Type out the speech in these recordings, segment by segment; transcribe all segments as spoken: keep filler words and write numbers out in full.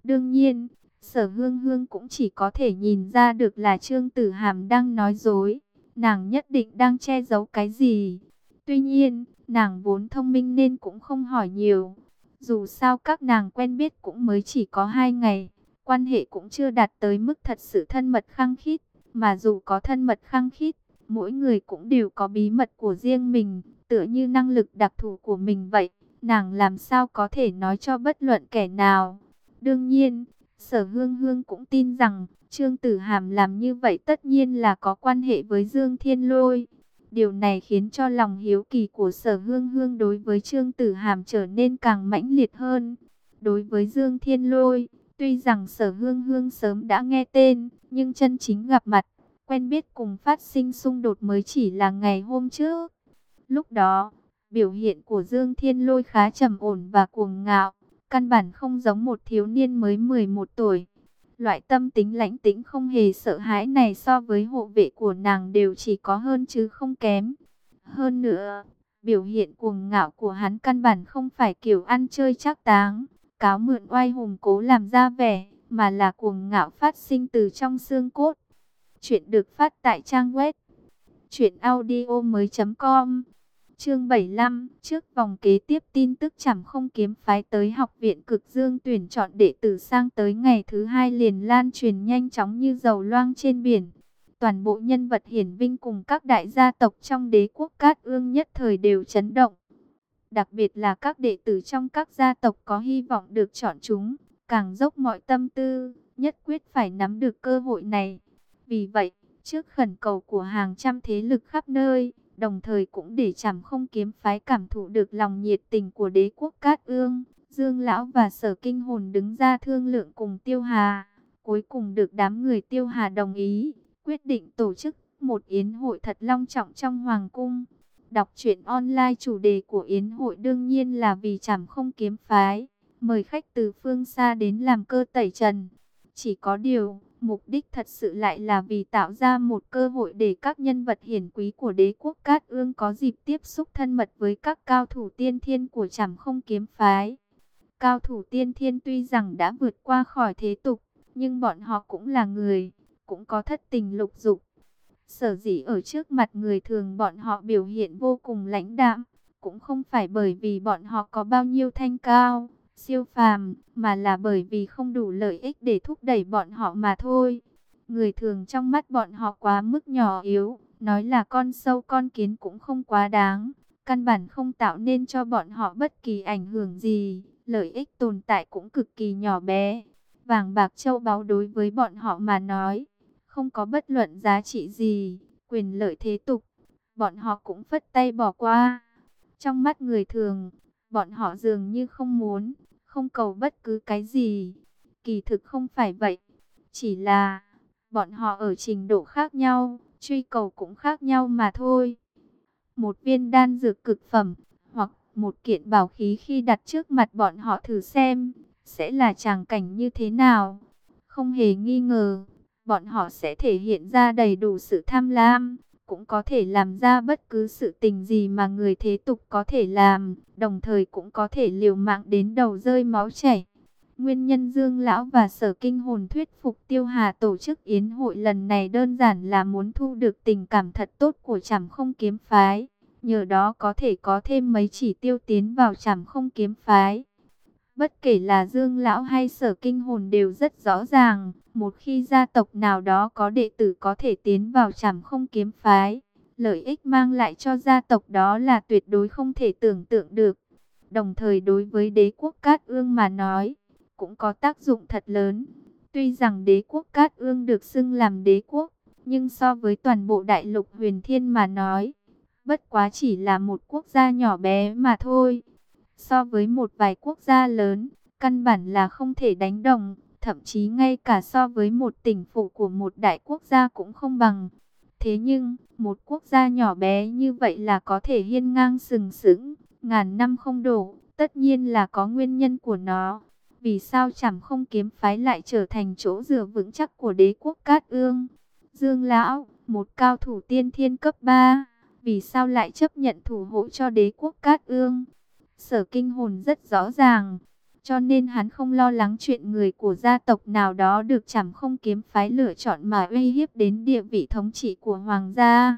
Đương nhiên, Sở Hương Hương cũng chỉ có thể nhìn ra được là Trương Tử Hàm đang nói dối. Nàng nhất định đang che giấu cái gì. Tuy nhiên, nàng vốn thông minh nên cũng không hỏi nhiều. Dù sao các nàng quen biết cũng mới chỉ có hai ngày. Quan hệ cũng chưa đạt tới mức thật sự thân mật khăng khít. Mà dù có thân mật khăng khít, mỗi người cũng đều có bí mật của riêng mình, tựa như năng lực đặc thù của mình vậy. Nàng làm sao có thể nói cho bất luận kẻ nào. Đương nhiên, Sở Hương Hương cũng tin rằng Trương Tử Hàm làm như vậy tất nhiên là có quan hệ với Dương Thiên Lôi. Điều này khiến cho lòng hiếu kỳ của Sở Hương Hương đối với Trương Tử Hàm trở nên càng mãnh liệt hơn. Đối với Dương Thiên Lôi, tuy rằng Sở Hương Hương sớm đã nghe tên, nhưng chân chính gặp mặt, quen biết cùng phát sinh xung đột mới chỉ là ngày hôm trước. Lúc đó, biểu hiện của Dương Thiên Lôi khá trầm ổn và cuồng ngạo, căn bản không giống một thiếu niên mới mười một tuổi. Loại tâm tính lãnh tĩnh không hề sợ hãi này so với hộ vệ của nàng đều chỉ có hơn chứ không kém. Hơn nữa, biểu hiện cuồng ngạo của hắn căn bản không phải kiểu ăn chơi trác táng, cáo mượn oai hùng cố làm ra vẻ, mà là cuồng ngạo phát sinh từ trong xương cốt. Chuyện được phát tại trang web truyện audio mới chấm com. Chương bảy mươi lăm, trước vòng kế tiếp tin tức Trảm Không Kiếm phái tới Học viện Cực Dương tuyển chọn đệ tử sang tới ngày thứ hai liền lan truyền nhanh chóng như dầu loang trên biển. Toàn bộ nhân vật hiển vinh cùng các đại gia tộc trong đế quốc Cát Ương nhất thời đều chấn động. Đặc biệt là các đệ tử trong các gia tộc có hy vọng được chọn chúng, càng dốc mọi tâm tư, nhất quyết phải nắm được cơ hội này. Vì vậy, trước khẩn cầu của hàng trăm thế lực khắp nơi, đồng thời cũng để Trảm Không Kiếm phái cảm thụ được lòng nhiệt tình của đế quốc Cát Ương, Dương Lão và Sở Kinh Hồn đứng ra thương lượng cùng Tiêu Hà. Cuối cùng được đám người Tiêu Hà đồng ý, quyết định tổ chức một yến hội thật long trọng trong Hoàng Cung. Đọc truyện online, chủ đề của yến hội đương nhiên là vì Trảm Không Kiếm phái, mời khách từ phương xa đến làm cơ tẩy trần. Chỉ có điều, mục đích thật sự lại là vì tạo ra một cơ hội để các nhân vật hiển quý của đế quốc Cát Ương có dịp tiếp xúc thân mật với các cao thủ tiên thiên của Trảm Không Kiếm phái. Cao thủ tiên thiên tuy rằng đã vượt qua khỏi thế tục, nhưng bọn họ cũng là người, cũng có thất tình lục dục. Sở dĩ ở trước mặt người thường bọn họ biểu hiện vô cùng lãnh đạm, cũng không phải bởi vì bọn họ có bao nhiêu thanh cao, siêu phàm, mà là bởi vì không đủ lợi ích để thúc đẩy bọn họ mà thôi. Người thường trong mắt bọn họ quá mức nhỏ yếu, nói là con sâu con kiến cũng không quá đáng, căn bản không tạo nên cho bọn họ bất kỳ ảnh hưởng gì, lợi ích tồn tại cũng cực kỳ nhỏ bé. Vàng bạc châu báu đối với bọn họ mà nói, không có bất luận giá trị gì, quyền lợi thế tục, bọn họ cũng phất tay bỏ qua. Trong mắt người thường, bọn họ dường như không muốn, không cầu bất cứ cái gì. Kỳ thực không phải vậy, chỉ là bọn họ ở trình độ khác nhau, truy cầu cũng khác nhau mà thôi. Một viên đan dược cực phẩm, hoặc một kiện bảo khí khi đặt trước mặt bọn họ thử xem, sẽ là tràng cảnh như thế nào. Không hề nghi ngờ, bọn họ sẽ thể hiện ra đầy đủ sự tham lam, cũng có thể làm ra bất cứ sự tình gì mà người thế tục có thể làm, đồng thời cũng có thể liều mạng đến đầu rơi máu chảy. Nguyên nhân Dương Lão và Sở Kinh Hồn thuyết phục Tiêu Hà tổ chức yến hội lần này đơn giản là muốn thu được tình cảm thật tốt của Trảm Không Kiếm phái, nhờ đó có thể có thêm mấy chỉ tiêu tiến vào Trảm Không Kiếm phái. Bất kể là Dương Lão hay Sở Kinh Hồn đều rất rõ ràng, một khi gia tộc nào đó có đệ tử có thể tiến vào Trảm Không Kiếm phái, lợi ích mang lại cho gia tộc đó là tuyệt đối không thể tưởng tượng được. Đồng thời đối với đế quốc Cát Ương mà nói, cũng có tác dụng thật lớn. Tuy rằng đế quốc Cát Ương được xưng làm đế quốc, nhưng so với toàn bộ đại lục Huyền Thiên mà nói, bất quá chỉ là một quốc gia nhỏ bé mà thôi. So với một vài quốc gia lớn, căn bản là không thể đánh đồng, thậm chí ngay cả so với một tỉnh phủ của một đại quốc gia cũng không bằng. Thế nhưng, một quốc gia nhỏ bé như vậy là có thể hiên ngang sừng sững, ngàn năm không đổ, tất nhiên là có nguyên nhân của nó. Vì sao Trảm Không Kiếm phái lại trở thành chỗ dựa vững chắc của đế quốc Cát Ương? Dương Lão, một cao thủ tiên thiên cấp ba, vì sao lại chấp nhận thủ hộ cho đế quốc Cát Ương? Sở Kinh Hồn rất rõ ràng, cho nên hắn không lo lắng chuyện người của gia tộc nào đó được Trảm Không Kiếm phái lựa chọn mà uy hiếp đến địa vị thống trị của hoàng gia.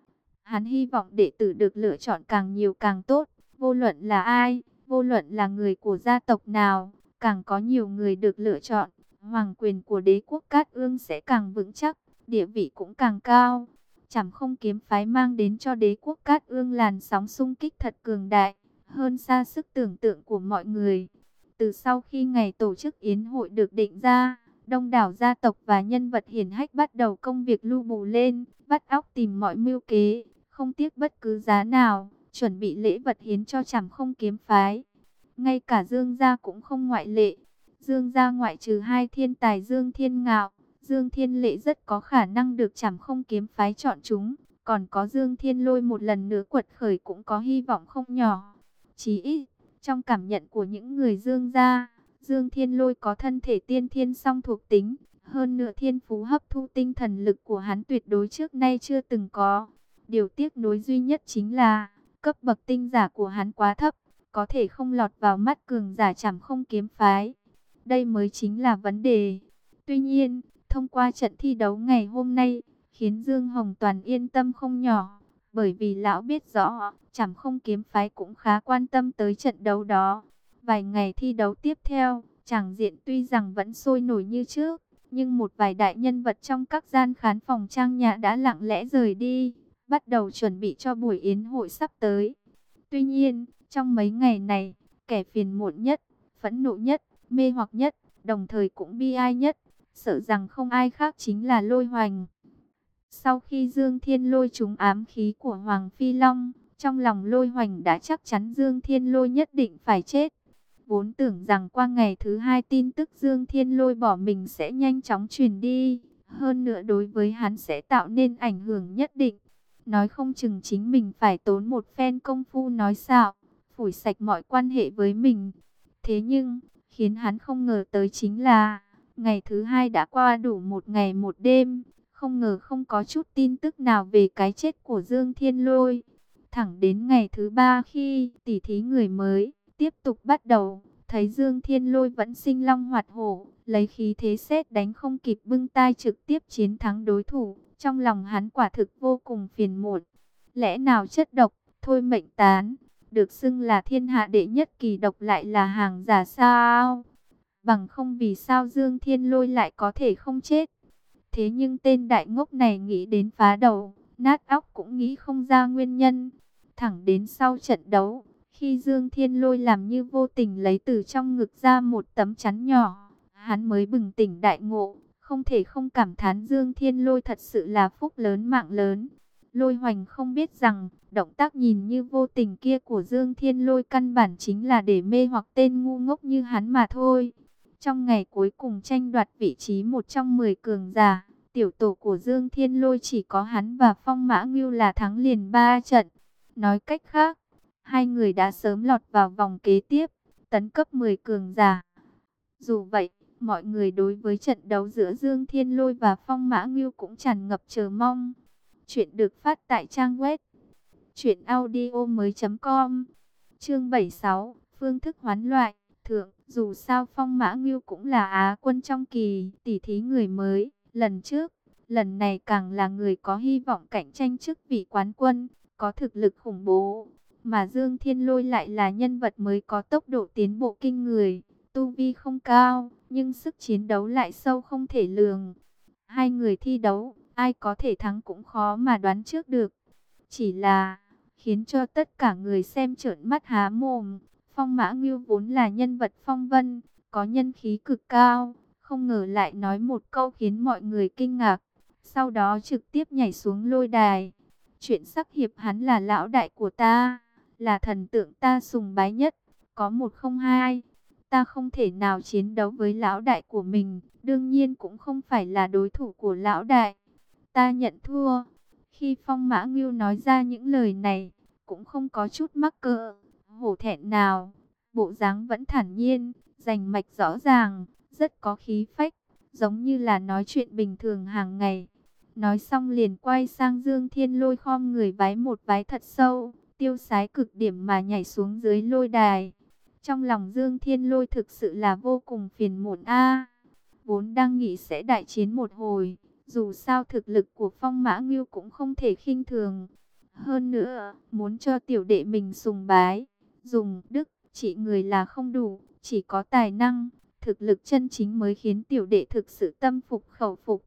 Hắn hy vọng đệ tử được lựa chọn càng nhiều càng tốt, vô luận là ai, vô luận là người của gia tộc nào, càng có nhiều người được lựa chọn, hoàng quyền của đế quốc Cát Ương sẽ càng vững chắc, địa vị cũng càng cao. Trảm Không Kiếm phái mang đến cho đế quốc Cát Ương làn sóng xung kích thật cường đại, hơn xa sức tưởng tượng của mọi người. Từ sau khi ngày tổ chức yến hội được định ra, đông đảo gia tộc và nhân vật hiển hách bắt đầu công việc lưu bù lên, bắt óc tìm mọi mưu kế, không tiếc bất cứ giá nào, chuẩn bị lễ vật hiến cho Trảm Không Kiếm phái. Ngay cả Dương gia cũng không ngoại lệ. Dương gia ngoại trừ hai thiên tài Dương Thiên Ngạo, Dương Thiên Lệ rất có khả năng được Trảm Không Kiếm phái chọn chúng, còn có Dương Thiên Lôi một lần nữa quật khởi cũng có hy vọng không nhỏ. Chí ít, trong cảm nhận của những người Dương gia, Dương Thiên Lôi có thân thể tiên thiên song thuộc tính, hơn nữa thiên phú hấp thu tinh thần lực của hắn tuyệt đối trước nay chưa từng có. Điều tiếc nuối duy nhất chính là, cấp bậc tinh giả của hắn quá thấp, có thể không lọt vào mắt cường giả Trảm Không Kiếm phái. Đây mới chính là vấn đề. Tuy nhiên, thông qua trận thi đấu ngày hôm nay, khiến Dương Hồng Toàn yên tâm không nhỏ, bởi vì lão biết rõ, Trảm Không Kiếm phái cũng khá quan tâm tới trận đấu đó. Vài ngày thi đấu tiếp theo, tràng diện tuy rằng vẫn sôi nổi như trước, nhưng một vài đại nhân vật trong các gian khán phòng trang nhã đã lặng lẽ rời đi, bắt đầu chuẩn bị cho buổi yến hội sắp tới. Tuy nhiên, trong mấy ngày này, kẻ phiền muộn nhất, phẫn nộ nhất, mê hoặc nhất, đồng thời cũng bi ai nhất, sợ rằng không ai khác chính là Lôi Hoành. Sau khi Dương Thiên Lôi trúng ám khí của Hoàng Phi Long, trong lòng Lôi Hoành đã chắc chắn Dương Thiên Lôi nhất định phải chết. Vốn tưởng rằng qua ngày thứ hai tin tức Dương Thiên Lôi bỏ mình sẽ nhanh chóng truyền đi, hơn nữa đối với hắn sẽ tạo nên ảnh hưởng nhất định. Nói không chừng chính mình phải tốn một phen công phu nói xạo, phủi sạch mọi quan hệ với mình. Thế nhưng, khiến hắn không ngờ tới chính là, ngày thứ hai đã qua đủ một ngày một đêm, không ngờ không có chút tin tức nào về cái chết của Dương Thiên Lôi. Thẳng đến ngày thứ ba khi tỉ thí người mới tiếp tục bắt đầu, thấy Dương Thiên Lôi vẫn sinh long hoạt hổ, lấy khí thế sét đánh không kịp bưng tai trực tiếp chiến thắng đối thủ. Trong lòng hắn quả thực vô cùng phiền muộn. Lẽ nào chất độc, thôi mệnh tán, được xưng là thiên hạ đệ nhất kỳ độc lại là hàng giả sao? Bằng không vì sao Dương Thiên Lôi lại có thể không chết? Thế nhưng tên đại ngốc này nghĩ đến phá đầu, nát óc cũng nghĩ không ra nguyên nhân. Thẳng đến sau trận đấu, khi Dương Thiên Lôi làm như vô tình lấy từ trong ngực ra một tấm chắn nhỏ, hắn mới bừng tỉnh đại ngộ. Không thể không cảm thán Dương Thiên Lôi thật sự là phúc lớn mạng lớn. Lôi Hoành không biết rằng, động tác nhìn như vô tình kia của Dương Thiên Lôi căn bản chính là để mê hoặc tên ngu ngốc như hắn mà thôi. Trong ngày cuối cùng tranh đoạt vị trí một trong mười cường giả, tiểu tổ của Dương Thiên Lôi chỉ có hắn và Phong Mã Ngưu là thắng liền ba trận. Nói cách khác, hai người đã sớm lọt vào vòng kế tiếp, tấn cấp mười cường giả. Dù vậy, mọi người đối với trận đấu giữa Dương Thiên Lôi và Phong Mã Ngưu cũng tràn ngập chờ mong. Chuyện được phát tại trang web truyện audio mới chấm com. Chương bảy mươi sáu, phương thức hoán loại. Thượng, dù sao Phong Mã Ngưu cũng là Á quân trong kỳ tỷ thí người mới lần trước, lần này càng là người có hy vọng cạnh tranh chức vị quán quân, có thực lực khủng bố, mà Dương Thiên Lôi lại là nhân vật mới có tốc độ tiến bộ kinh người, tu vi không cao, nhưng sức chiến đấu lại sâu không thể lường. Hai người thi đấu, ai có thể thắng cũng khó mà đoán trước được. Chỉ là, khiến cho tất cả người xem trợn mắt há mồm, Phong Mã Ngưu vốn là nhân vật phong vân, có nhân khí cực cao, không ngờ lại nói một câu khiến mọi người kinh ngạc, sau đó trực tiếp nhảy xuống lôi đài. Chuyện sắc hiệp hắn là lão đại của ta, là thần tượng ta sùng bái nhất, có một không hai. Ta không thể nào chiến đấu với lão đại của mình, đương nhiên cũng không phải là đối thủ của lão đại. Ta nhận thua. Khi Phong Mã Ngưu nói ra những lời này, cũng không có chút mắc cỡ, hổ thẹn nào. Bộ dáng vẫn thản nhiên, rành mạch rõ ràng, rất có khí phách, giống như là nói chuyện bình thường hàng ngày. Nói xong liền quay sang Dương Thiên Lôi khom người vái một vái thật sâu, tiêu sái cực điểm mà nhảy xuống dưới lôi đài. Trong lòng Dương Thiên Lôi thực sự là vô cùng phiền muộn a. Vốn đang nghĩ sẽ đại chiến một hồi, dù sao thực lực của Phong Mã Ngưu cũng không thể khinh thường. Hơn nữa, muốn cho tiểu đệ mình sùng bái, dùng đức trị người là không đủ, chỉ có tài năng, thực lực chân chính mới khiến tiểu đệ thực sự tâm phục khẩu phục.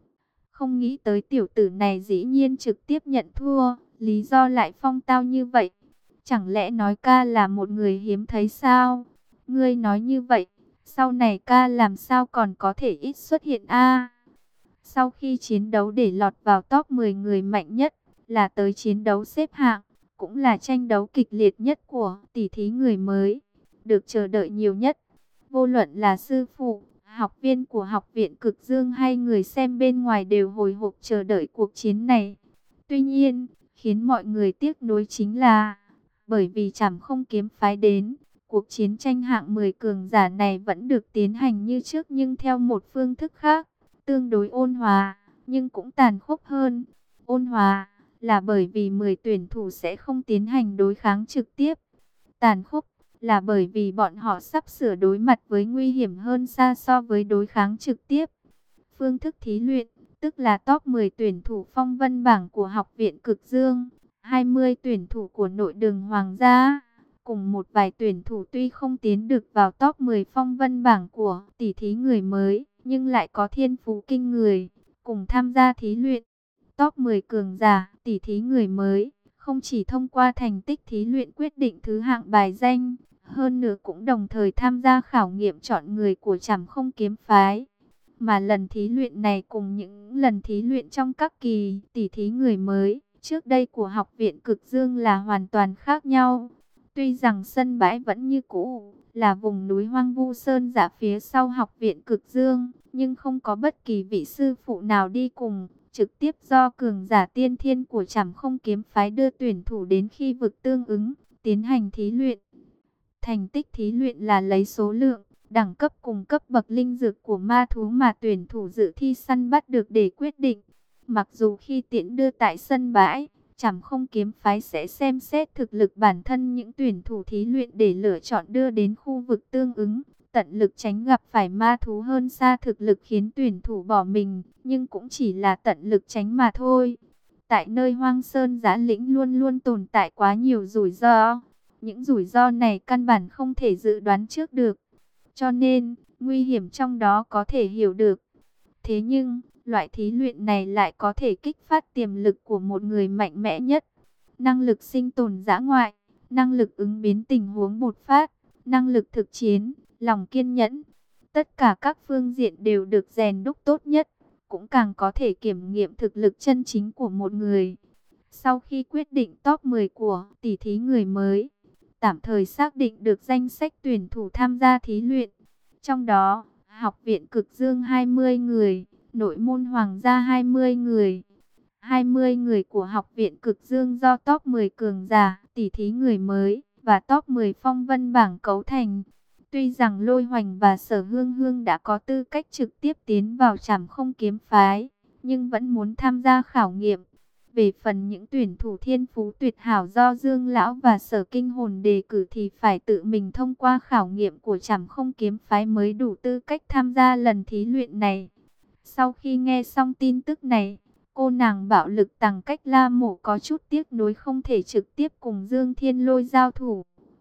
Không nghĩ tới tiểu tử này dĩ nhiên trực tiếp nhận thua, lý do lại phong tao như vậy. Chẳng lẽ nói ca là một người hiếm thấy sao? Ngươi nói như vậy, sau này ca làm sao còn có thể ít xuất hiện a? Sau khi chiến đấu để lọt vào top mười người mạnh nhất, là tới chiến đấu xếp hạng, cũng là tranh đấu kịch liệt nhất của tỷ thí người mới, được chờ đợi nhiều nhất. Vô luận là sư phụ, học viên của học viện Cực Dương hay người xem bên ngoài đều hồi hộp chờ đợi cuộc chiến này. Tuy nhiên, khiến mọi người tiếc nuối chính là, bởi vì Trảm Không Kiếm phái đến, cuộc chiến tranh hạng mười cường giả này vẫn được tiến hành như trước nhưng theo một phương thức khác, tương đối ôn hòa, nhưng cũng tàn khốc hơn. Ôn hòa là bởi vì mười tuyển thủ sẽ không tiến hành đối kháng trực tiếp. Tàn khốc là bởi vì bọn họ sắp sửa đối mặt với nguy hiểm hơn xa so với đối kháng trực tiếp. Phương thức thí luyện, tức là top mười tuyển thủ phong vân bảng của học viện Cực Dương, hai mươi tuyển thủ của nội đường Hoàng gia, cùng một vài tuyển thủ tuy không tiến được vào top mười phong vân bảng của tỷ thí người mới, nhưng lại có thiên phú kinh người, cùng tham gia thí luyện. Top mười cường giả, tỷ thí người mới, không chỉ thông qua thành tích thí luyện quyết định thứ hạng bài danh, hơn nữa cũng đồng thời tham gia khảo nghiệm chọn người của Trảm Không Kiếm phái. Mà lần thí luyện này cùng những lần thí luyện trong các kỳ tỷ thí người mới trước đây của học viện Cực Dương là hoàn toàn khác nhau. Tuy rằng sân bãi vẫn như cũ, là vùng núi hoang vu sơn dã phía sau học viện Cực Dương, nhưng không có bất kỳ vị sư phụ nào đi cùng, trực tiếp do cường giả tiên thiên của Trảm Không Kiếm phái đưa tuyển thủ đến khi vực tương ứng, tiến hành thí luyện. Thành tích thí luyện là lấy số lượng, đẳng cấp cùng cấp bậc linh dược của ma thú mà tuyển thủ dự thi săn bắt được để quyết định. Mặc dù khi tiễn đưa tại sân bãi, Trảm Không Kiếm phái sẽ xem xét thực lực bản thân những tuyển thủ thí luyện để lựa chọn đưa đến khu vực tương ứng, tận lực tránh gặp phải ma thú hơn xa thực lực khiến tuyển thủ bỏ mình, nhưng cũng chỉ là tận lực tránh mà thôi. Tại nơi hoang sơn giã lĩnh luôn luôn tồn tại quá nhiều rủi ro. Những rủi ro này căn bản không thể dự đoán trước được. Cho nên, nguy hiểm trong đó có thể hiểu được. Thế nhưng, loại thí luyện này lại có thể kích phát tiềm lực của một người mạnh mẽ nhất. Năng lực sinh tồn dã ngoại, năng lực ứng biến tình huống bột phát, năng lực thực chiến, lòng kiên nhẫn. Tất cả các phương diện đều được rèn đúc tốt nhất, cũng càng có thể kiểm nghiệm thực lực chân chính của một người. Sau khi quyết định top mười của tỷ thí người mới, tạm thời xác định được danh sách tuyển thủ tham gia thí luyện. Trong đó, học viện Cực Dương hai mươi người, nội môn Hoàng gia hai mươi người. hai mươi người của học viện Cực Dương do top mười cường giả, tỷ thí người mới và top mười phong vân bảng cấu thành. Tuy rằng Lôi Hoành và Sở Hương Hương đã có tư cách trực tiếp tiến vào Trảm Không Kiếm phái, nhưng vẫn muốn tham gia khảo nghiệm. Về phần những tuyển thủ thiên phú tuyệt hảo do Dương Lão và Sở Kinh Hồn đề cử thì phải tự mình thông qua khảo nghiệm của Trảm Không Kiếm phái mới đủ tư cách tham gia lần thí luyện này. Sau khi nghe xong tin tức này, cô nàng bạo lực Tằng Cách La Mộ có chút tiếc nuối không thể trực tiếp cùng Dương Thiên Lôi giao thủ.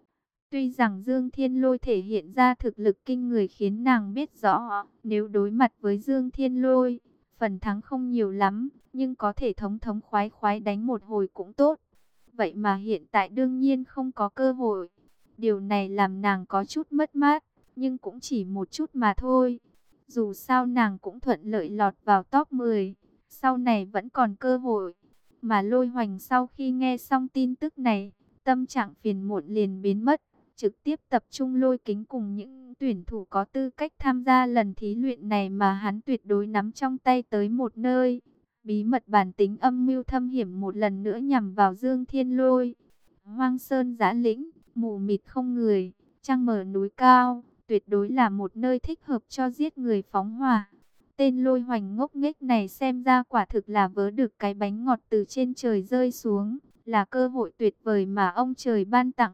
Tuy rằng Dương Thiên Lôi thể hiện ra thực lực kinh người khiến nàng biết rõ, nếu đối mặt với Dương Thiên Lôi, phần thắng không nhiều lắm, nhưng có thể thống thống khoái khoái đánh một hồi cũng tốt. Vậy mà hiện tại đương nhiên không có cơ hội. Điều này làm nàng có chút mất mát, nhưng cũng chỉ một chút mà thôi. Dù sao nàng cũng thuận lợi lọt vào top mười, sau này vẫn còn cơ hội. Mà Lôi Hoành sau khi nghe xong tin tức này, tâm trạng phiền muộn liền biến mất, trực tiếp tập trung lôi kính cùng những tuyển thủ có tư cách tham gia lần thí luyện này mà hắn tuyệt đối nắm trong tay tới một nơi. Bí mật bản tính âm mưu thâm hiểm một lần nữa nhằm vào Dương Thiên Lôi. Hoang sơn giã lĩnh, mù mịt không người, trăng mờ núi cao, tuyệt đối là một nơi thích hợp cho giết người phóng hỏa. Tên Lôi Hoành ngốc nghếch này xem ra quả thực là vớ được cái bánh ngọt từ trên trời rơi xuống, là cơ hội tuyệt vời mà ông trời ban tặng.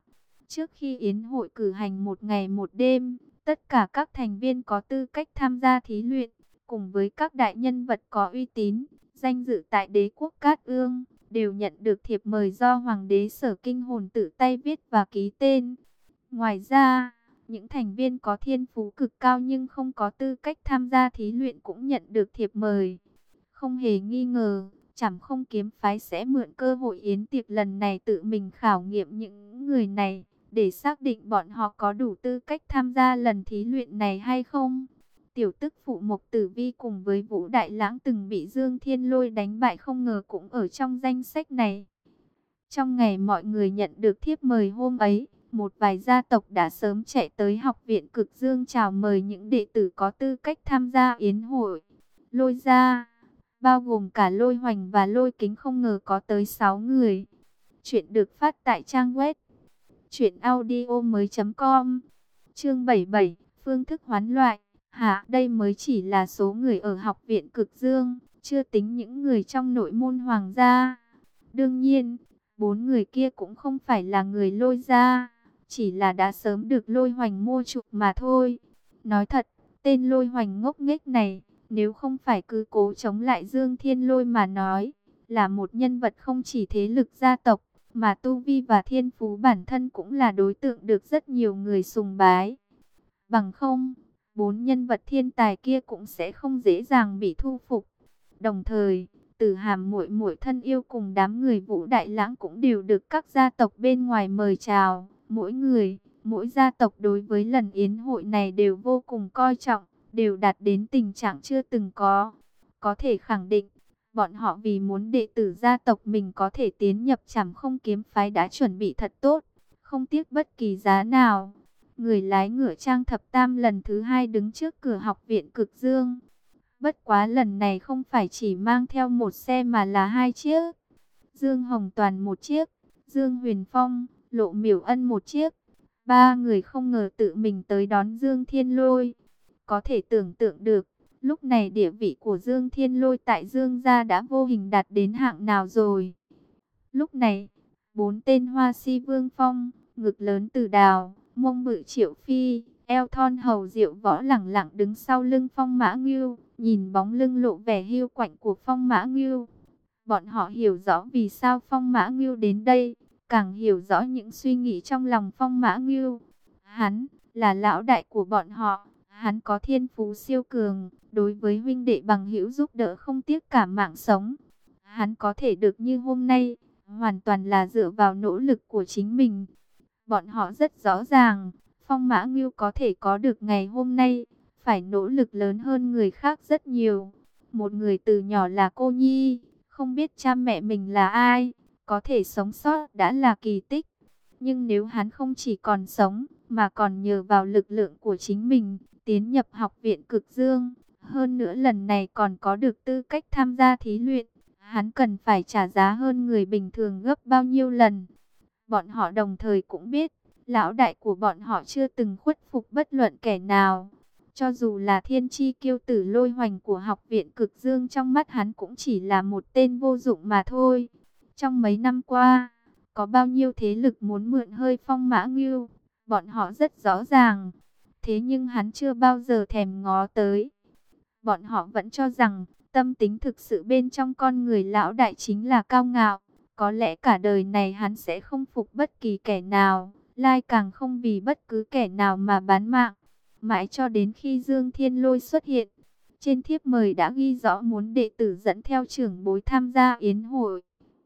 Trước khi yến hội cử hành một ngày một đêm, tất cả các thành viên có tư cách tham gia thí luyện, cùng với các đại nhân vật có uy tín, danh dự tại đế quốc Cát Ương, đều nhận được thiệp mời do Hoàng đế Sở Kinh Hồn tự tay viết và ký tên. Ngoài ra, những thành viên có thiên phú cực cao nhưng không có tư cách tham gia thí luyện cũng nhận được thiệp mời. Không hề nghi ngờ, Trảm Không kiếm phái sẽ mượn cơ hội yến tiệc lần này tự mình khảo nghiệm những người này, để xác định bọn họ có đủ tư cách tham gia lần thí luyện này hay không. Tiểu tức phụ Mộc Tử Vi cùng với Vũ Đại Lãng từng bị Dương Thiên Lôi đánh bại không ngờ cũng ở trong danh sách này. Trong ngày mọi người nhận được thiếp mời hôm ấy, một vài gia tộc đã sớm chạy tới học viện Cực Dương chào mời những đệ tử có tư cách tham gia yến hội. Lôi gia, bao gồm cả Lôi Hoành và Lôi Kính không ngờ có tới sáu người. Chuyện được phát tại trang web truyện audio mới chấm com. Chương bảy mươi bảy, phương thức hoán loại. Hả, đây mới chỉ là số người ở học viện Cực Dương, chưa tính những người trong nội môn hoàng gia. Đương nhiên, bốn người kia cũng không phải là người Lôi gia, chỉ là đã sớm được Lôi Hoành mua chuộc mà thôi. Nói thật, tên Lôi Hoành ngốc nghếch này, nếu không phải cứ cố chống lại Dương Thiên Lôi mà nói, là một nhân vật không chỉ thế lực gia tộc, mà tu vi và thiên phú bản thân cũng là đối tượng được rất nhiều người sùng bái. Bằng không, bốn nhân vật thiên tài kia cũng sẽ không dễ dàng bị thu phục. Đồng thời, Tử Hàm muội muội thân yêu cùng đám người Vũ Đại Lãng cũng đều được các gia tộc bên ngoài mời chào. Mỗi người, mỗi gia tộc đối với lần yến hội này đều vô cùng coi trọng, đều đạt đến tình trạng chưa từng có. Có thể khẳng định, bọn họ vì muốn đệ tử gia tộc mình có thể tiến nhập Trảm Không kiếm phái đã chuẩn bị thật tốt, không tiếc bất kỳ giá nào. Người lái ngựa Trang Thập Tam lần thứ hai đứng trước cửa học viện Cực Dương. Bất quá lần này không phải chỉ mang theo một xe mà là hai chiếc. Dương Hồng Toàn một chiếc, Dương Huyền Phong, Lộ Miểu Ân một chiếc. Ba người không ngờ tự mình tới đón Dương Thiên Lôi. Có thể tưởng tượng được, lúc này địa vị của Dương Thiên Lôi tại Dương gia đã vô hình đạt đến hạng nào rồi. Lúc này, bốn tên Hoa Si Vương Phong, ngực lớn Từ Đào, mông bự Triệu Phi, eo thon hầu Diệu Võ lẳng lặng đứng sau lưng Phong Mã Ngưu, nhìn bóng lưng lộ vẻ hiu quạnh của Phong Mã Ngưu. Bọn họ hiểu rõ vì sao Phong Mã Ngưu đến đây, càng hiểu rõ những suy nghĩ trong lòng Phong Mã Ngưu. Hắn là lão đại của bọn họ, hắn có thiên phú siêu cường, đối với huynh đệ bằng hữu giúp đỡ không tiếc cả mạng sống. Hắn có thể được như hôm nay, hoàn toàn là dựa vào nỗ lực của chính mình. Bọn họ rất rõ ràng, Phong Mã Ngưu có thể có được ngày hôm nay, phải nỗ lực lớn hơn người khác rất nhiều. Một người từ nhỏ là cô nhi, không biết cha mẹ mình là ai, có thể sống sót đã là kỳ tích. Nhưng nếu hắn không chỉ còn sống, mà còn nhờ vào lực lượng của chính mình, tiến nhập học viện Cực Dương, hơn nữa lần này còn có được tư cách tham gia thí luyện, hắn cần phải trả giá hơn người bình thường gấp bao nhiêu lần. Bọn họ đồng thời cũng biết, lão đại của bọn họ chưa từng khuất phục bất luận kẻ nào. Cho dù là thiên chi kiêu tử Lôi Hoành của học viện Cực Dương, trong mắt hắn cũng chỉ là một tên vô dụng mà thôi. Trong mấy năm qua, có bao nhiêu thế lực muốn mượn hơi Phong Mã Ngưu, bọn họ rất rõ ràng. Thế nhưng hắn chưa bao giờ thèm ngó tới. Bọn họ vẫn cho rằng, tâm tính thực sự bên trong con người lão đại chính là cao ngạo. Có lẽ cả đời này hắn sẽ không phục bất kỳ kẻ nào, lai càng không vì bất cứ kẻ nào mà bán mạng. Mãi cho đến khi Dương Thiên Lôi xuất hiện, trên thiếp mời đã ghi rõ muốn đệ tử dẫn theo trưởng bối tham gia yến hội.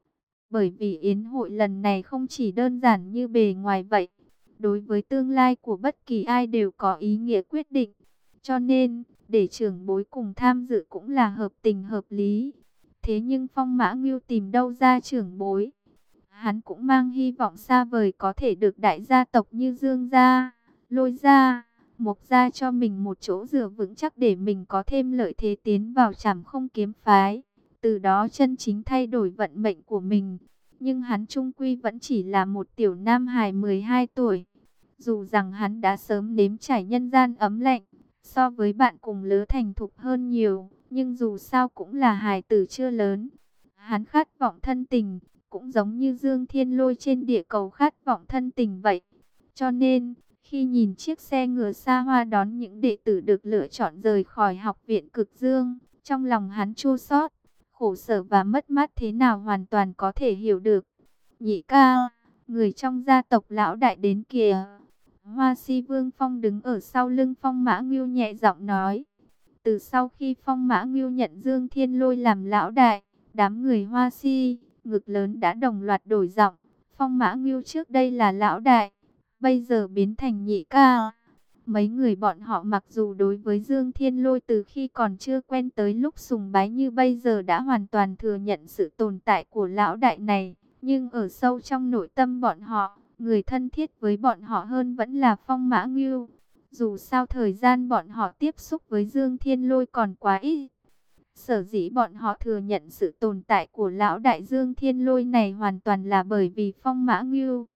Bởi vì yến hội lần này không chỉ đơn giản như bề ngoài vậy, đối với tương lai của bất kỳ ai đều có ý nghĩa quyết định. Cho nên, để trưởng bối cùng tham dự cũng là hợp tình hợp lý. Thế nhưng Phong Mã Ngưu tìm đâu ra trưởng bối? Hắn cũng mang hy vọng xa vời có thể được đại gia tộc như Dương gia, Lôi gia, Mộc gia cho mình một chỗ dựa vững chắc để mình có thêm lợi thế tiến vào Trảm Không kiếm phái, từ đó chân chính thay đổi vận mệnh của mình. Nhưng hắn chung quy vẫn chỉ là một tiểu nam hài mười hai tuổi. Dù rằng hắn đã sớm nếm trải nhân gian ấm lạnh, so với bạn cùng lứa thành thục hơn nhiều, nhưng dù sao cũng là hài tử chưa lớn. Hắn khát vọng thân tình, cũng giống như Dương Thiên Lôi trên địa cầu khát vọng thân tình vậy. Cho nên, khi nhìn chiếc xe ngựa xa hoa đón những đệ tử được lựa chọn rời khỏi học viện Cực Dương, trong lòng hắn chua xót, khổ sở và mất mát thế nào hoàn toàn có thể hiểu được. Nhị ca, người trong gia tộc lão đại đến kìa. Hoa Si Vương Phong đứng ở sau lưng Phong Mã Ngưu nhẹ giọng nói. Từ sau khi Phong Mã Ngưu nhận Dương Thiên Lôi làm lão đại, đám người Hoa Si, ngực lớn đã đồng loạt đổi giọng. Phong Mã Ngưu trước đây là lão đại, bây giờ biến thành nhị ca. Mấy người bọn họ mặc dù đối với Dương Thiên Lôi từ khi còn chưa quen tới lúc sùng bái như bây giờ đã hoàn toàn thừa nhận sự tồn tại của lão đại này. Nhưng ở sâu trong nội tâm bọn họ, người thân thiết với bọn họ hơn vẫn là Phong Mã Ngưu. Dù sao thời gian bọn họ tiếp xúc với Dương Thiên Lôi còn quá ít. Sở dĩ bọn họ thừa nhận sự tồn tại của lão đại Dương Thiên Lôi này hoàn toàn là bởi vì Phong Mã Ngưu.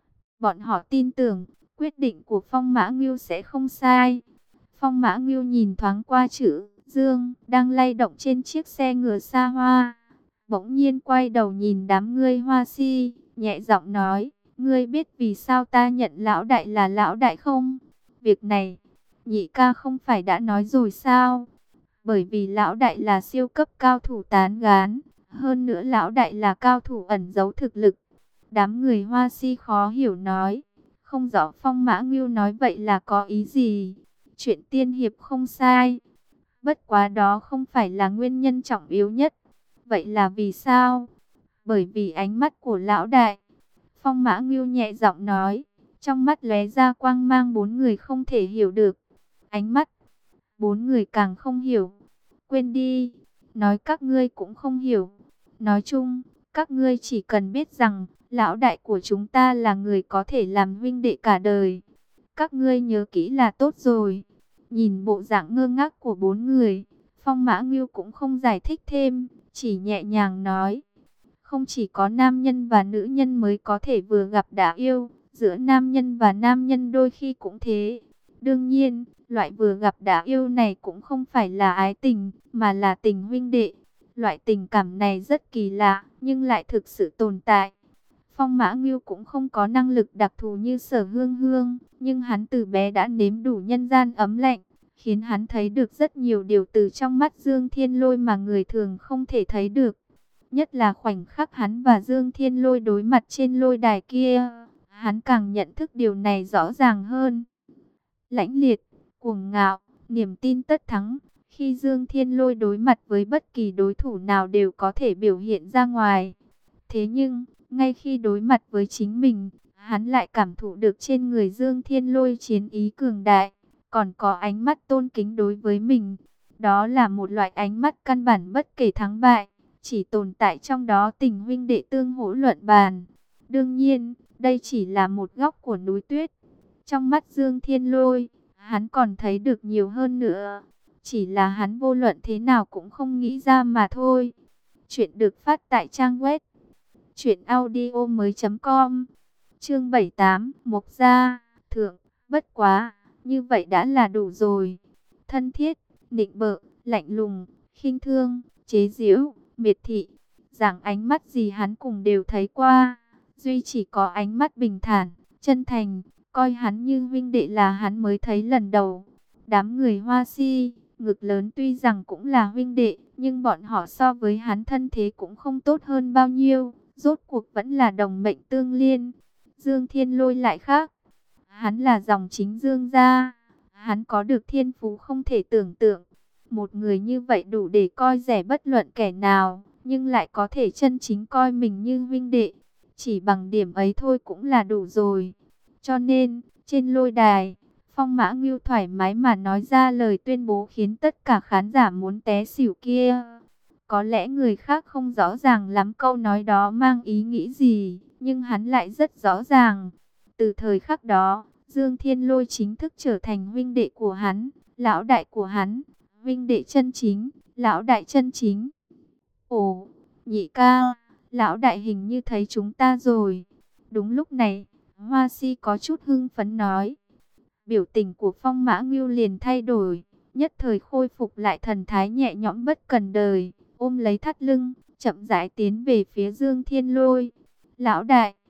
Bọn họ tin tưởng, quyết định của Phong Mã Ngưu sẽ không sai. Phong Mã Ngưu nhìn thoáng qua chữ Dương đang lay động trên chiếc xe ngựa xa hoa. Bỗng nhiên quay đầu nhìn đám ngươi Hoa Si, nhẹ giọng nói, ngươi biết vì sao ta nhận lão đại là lão đại không? Việc này, nhị ca không phải đã nói rồi sao? Bởi vì lão đại là siêu cấp cao thủ tán gán, hơn nữa lão đại là cao thủ ẩn giấu thực lực. Đám người Hoa Si khó hiểu nói, không rõ Phong Mã Ngưu nói vậy là có ý gì. Chuyện tiên hiệp không sai, bất quá đó không phải là nguyên nhân trọng yếu nhất. Vậy là vì sao? Bởi vì ánh mắt của lão đại. Phong Mã Ngưu nhẹ giọng nói, trong mắt lóe ra quang mang. Bốn người không thể hiểu được ánh mắt, bốn người càng không hiểu. Quên đi, nói các ngươi cũng không hiểu. Nói chung, các ngươi chỉ cần biết rằng lão đại của chúng ta là người có thể làm huynh đệ cả đời. Các ngươi nhớ kỹ là tốt rồi. Nhìn bộ dạng ngơ ngác của bốn người, Phong Mã Ngưu cũng không giải thích thêm, chỉ nhẹ nhàng nói, không chỉ có nam nhân và nữ nhân mới có thể vừa gặp đã yêu, giữa nam nhân và nam nhân đôi khi cũng thế. Đương nhiên, loại vừa gặp đã yêu này cũng không phải là ái tình, mà là tình huynh đệ. Loại tình cảm này rất kỳ lạ, nhưng lại thực sự tồn tại. Phong Mã Ngưu cũng không có năng lực đặc thù như Sở Hương Hương, nhưng hắn từ bé đã nếm đủ nhân gian ấm lạnh, khiến hắn thấy được rất nhiều điều từ trong mắt Dương Thiên Lôi mà người thường không thể thấy được. Nhất là khoảnh khắc hắn và Dương Thiên Lôi đối mặt trên lôi đài kia, hắn càng nhận thức điều này rõ ràng hơn. Lãnh liệt, cuồng ngạo, niềm tin tất thắng, khi Dương Thiên Lôi đối mặt với bất kỳ đối thủ nào đều có thể biểu hiện ra ngoài. Thế nhưng, ngay khi đối mặt với chính mình, hắn lại cảm thụ được trên người Dương Thiên Lôi chiến ý cường đại, còn có ánh mắt tôn kính đối với mình. Đó là một loại ánh mắt căn bản bất kể thắng bại, chỉ tồn tại trong đó tình huynh đệ tương hỗ luận bàn. Đương nhiên, đây chỉ là một góc của núi tuyết. Trong mắt Dương Thiên Lôi, hắn còn thấy được nhiều hơn nữa. Chỉ là hắn vô luận thế nào cũng không nghĩ ra mà thôi. Chuyện được phát tại trang web truyện audio mới chấm com. Chương bảy mươi tám, Mộc Gia, Thượng, bất quá, như vậy đã là đủ rồi. Thân thiết, nịnh bợ, lạnh lùng, khinh thương, chế giễu, miệt thị, dạng ánh mắt gì hắn cùng đều thấy qua. Duy chỉ có ánh mắt bình thản, chân thành, coi hắn như huynh đệ là hắn mới thấy lần đầu. Đám người Hoa Si, ngực lớn tuy rằng cũng là huynh đệ, nhưng bọn họ so với hắn thân thế cũng không tốt hơn bao nhiêu. Rốt cuộc vẫn là đồng mệnh tương liên. Dương Thiên Lôi lại khác. Hắn là dòng chính Dương gia. Hắn có được thiên phú không thể tưởng tượng. Một người như vậy đủ để coi rẻ bất luận kẻ nào, nhưng lại có thể chân chính coi mình như huynh đệ. Chỉ bằng điểm ấy thôi cũng là đủ rồi. Cho nên, trên lôi đài, Phong Mã Ngưu thoải mái mà nói ra lời tuyên bố khiến tất cả khán giả muốn té xỉu kia. Có lẽ người khác không rõ ràng lắm câu nói đó mang ý nghĩ gì, nhưng hắn lại rất rõ ràng. Từ thời khắc đó, Dương Thiên Lôi chính thức trở thành huynh đệ của hắn, lão đại của hắn, huynh đệ chân chính, lão đại chân chính. Ồ, nhị ca, lão đại hình như thấy chúng ta rồi. Đúng lúc này, Hoa Si có chút hưng phấn nói. Biểu tình của Phong Mã Ngưu liền thay đổi, nhất thời khôi phục lại thần thái nhẹ nhõm bất cần đời. Ôm lấy thắt lưng, chậm rãi tiến về phía Dương Thiên Lôi. Lão đại,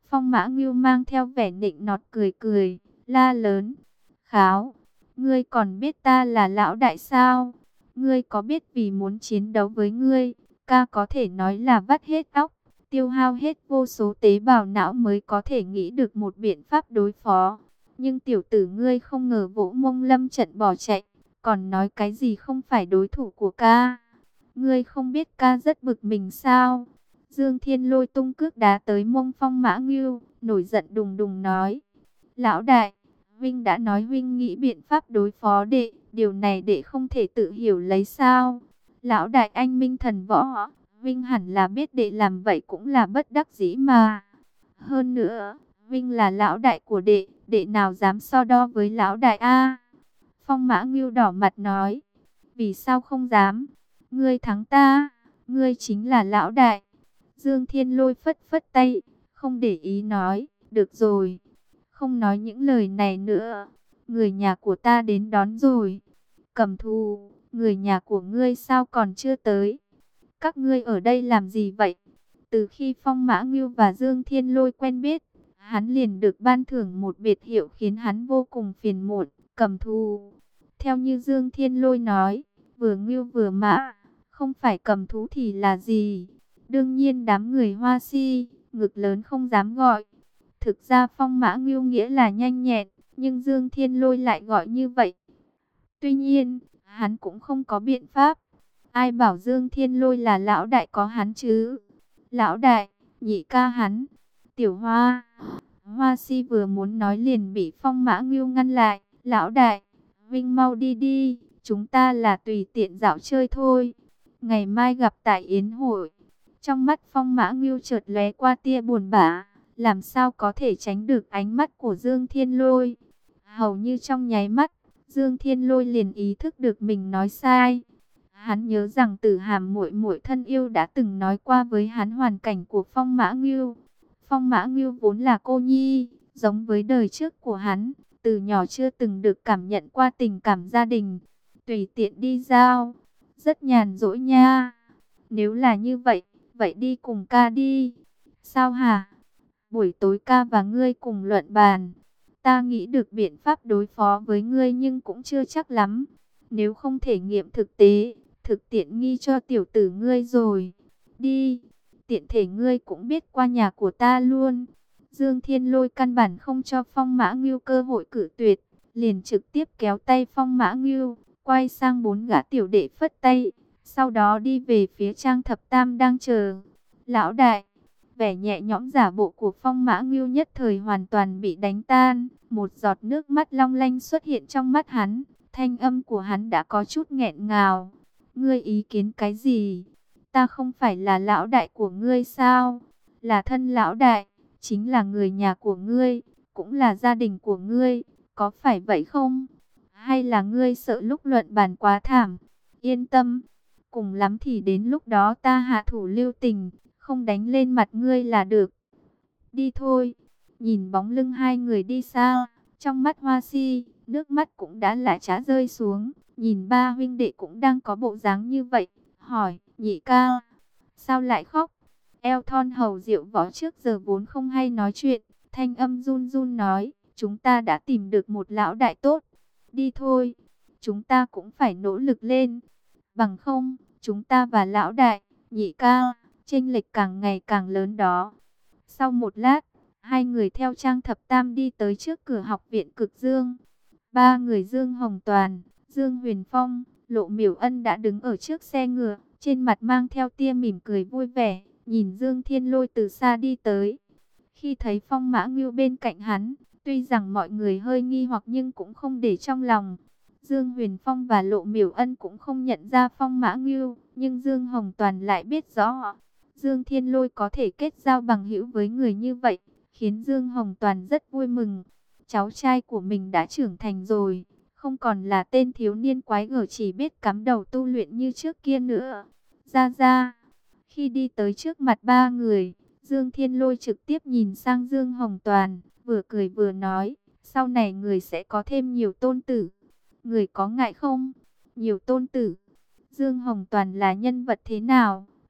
Phong Mã Ngưu mang theo vẻ nịnh nọt cười cười, la lớn: "Kháo, ngươi còn biết ta là lão đại sao? Ngươi có biết vì muốn chiến đấu với ngươi, ca có thể nói là vắt hết óc, tiêu hao hết vô số tế bào não mới có thể nghĩ được một biện pháp đối phó. Nhưng tiểu tử ngươi không ngờ vỗ mông lâm trận bỏ chạy, còn nói cái gì không phải đối thủ của ca. Ngươi không biết ca rất bực mình sao?" Dương Thiên Lôi tung cước đá tới mông Phong Mã Ngưu, nổi giận đùng đùng nói: "Lão đại, Vinh đã nói Vinh nghĩ biện pháp đối phó đệ, điều này đệ không thể tự hiểu lấy sao? Lão đại anh minh thần võ, Vinh hẳn là biết đệ làm vậy cũng là bất đắc dĩ mà. Hơn nữa, Vinh là lão đại của đệ, đệ nào dám so đo với lão đại a?" Phong Mã Ngưu đỏ mặt nói: "Vì sao không dám? Ngươi thắng ta, ngươi chính là lão đại." Dương Thiên Lôi phất phất tay, không để ý nói: "Được rồi, không nói những lời này nữa. Người nhà của ta đến đón rồi. Cầm Thù, người nhà của ngươi sao còn chưa tới? Các ngươi ở đây làm gì vậy?" Từ khi Phong Mã Ngưu và Dương Thiên Lôi quen biết, hắn liền được ban thưởng một biệt hiệu khiến hắn vô cùng phiền muộn: Cầm Thù. Theo như Dương Thiên Lôi nói, vừa Ngưu vừa Mã, không phải cầm thú thì là gì? Đương nhiên đám người Hoa Si, ngực lớn không dám gọi. Thực ra Phong Mã Ngưu nghĩa là nhanh nhẹn, nhưng Dương Thiên Lôi lại gọi như vậy. Tuy nhiên, hắn cũng không có biện pháp. Ai bảo Dương Thiên Lôi là lão đại có hắn chứ? Lão đại, nhị ca hắn. Tiểu Hoa. Hoa Si vừa muốn nói liền bị Phong Mã Ngưu ngăn lại. Lão đại, Vinh mau đi đi, chúng ta là tùy tiện dạo chơi thôi. Ngày mai gặp tại yến hội. Trong mắt Phong Mã Ngưu chợt lóe qua tia buồn bã, làm sao có thể tránh được ánh mắt của Dương Thiên Lôi. Hầu như trong nháy mắt, Dương Thiên Lôi liền ý thức được mình nói sai. Hắn nhớ rằng Tử Hàm muội muội thân yêu đã từng nói qua với hắn hoàn cảnh của Phong Mã Ngưu. Phong Mã Ngưu vốn là cô nhi, giống với đời trước của hắn, từ nhỏ chưa từng được cảm nhận qua tình cảm gia đình, tùy tiện đi giao, rất nhàn rỗi nha. Nếu là như vậy, vậy đi cùng ca đi. Sao hả? Buổi tối ca và ngươi cùng luận bàn. Ta nghĩ được biện pháp đối phó với ngươi nhưng cũng chưa chắc lắm. Nếu không thể nghiệm thực tế, thực tiện nghi cho tiểu tử ngươi rồi. Đi, tiện thể ngươi cũng biết qua nhà của ta luôn. Dương Thiên Lôi căn bản không cho Phong Mã Ngưu cơ hội cử tuyệt, liền trực tiếp kéo tay Phong Mã Ngưu, quay sang bốn gã tiểu đệ phất tay, sau đó đi về phía Trang Thập Tam đang chờ. Lão đại, vẻ nhẹ nhõm giả bộ của Phong Mã Ngưu nhất thời hoàn toàn bị đánh tan, một giọt nước mắt long lanh xuất hiện trong mắt hắn, thanh âm của hắn đã có chút nghẹn ngào. Ngươi ý kiến cái gì? Ta không phải là lão đại của ngươi sao? Là thân lão đại, chính là người nhà của ngươi, cũng là gia đình của ngươi, có phải vậy không? Hay là ngươi sợ lúc luận bàn quá thảm? Yên tâm, cùng lắm thì đến lúc đó ta hạ thủ lưu tình, không đánh lên mặt ngươi là được. Đi thôi. Nhìn bóng lưng hai người đi xa, trong mắt Hoa Si, nước mắt cũng đã lã chã rơi xuống. Nhìn ba huynh đệ cũng đang có bộ dáng như vậy, hỏi: Nhị ca, sao lại khóc? Eo thon hầu diệu võ trước giờ vốn không hay nói chuyện, thanh âm run run nói: Chúng ta đã tìm được một lão đại tốt. Đi thôi, chúng ta cũng phải nỗ lực lên. Bằng không, chúng ta và lão đại, nhị ca, chênh lệch càng ngày càng lớn đó. Sau một lát, hai người theo Trang Thập Tam đi tới trước cửa học viện Cực Dương. Ba người Dương Hồng Toàn, Dương Huyền Phong, Lộ Miểu Ân đã đứng ở trước xe ngựa, trên mặt mang theo tia mỉm cười vui vẻ, nhìn Dương Thiên Lôi từ xa đi tới. Khi thấy Phong Mã Ngưu bên cạnh hắn, tuy rằng mọi người hơi nghi hoặc nhưng cũng không để trong lòng. Dương Huyền Phong và Lộ Miểu Ân cũng không nhận ra Phong Mã Ngưu, nhưng Dương Hồng Toàn lại biết rõ. Dương Thiên Lôi có thể kết giao bằng hữu với người như vậy, khiến Dương Hồng Toàn rất vui mừng. Cháu trai của mình đã trưởng thành rồi, không còn là tên thiếu niên quái gở chỉ biết cắm đầu tu luyện như trước kia nữa. Ra ra, khi đi tới trước mặt ba người, Dương Thiên Lôi trực tiếp nhìn sang Dương Hồng Toàn, vừa cười vừa nói: sau này người sẽ có thêm nhiều tôn tử. Người có ngại không? Nhiều tôn tử. Dương Hồng Toàn là nhân vật thế nào?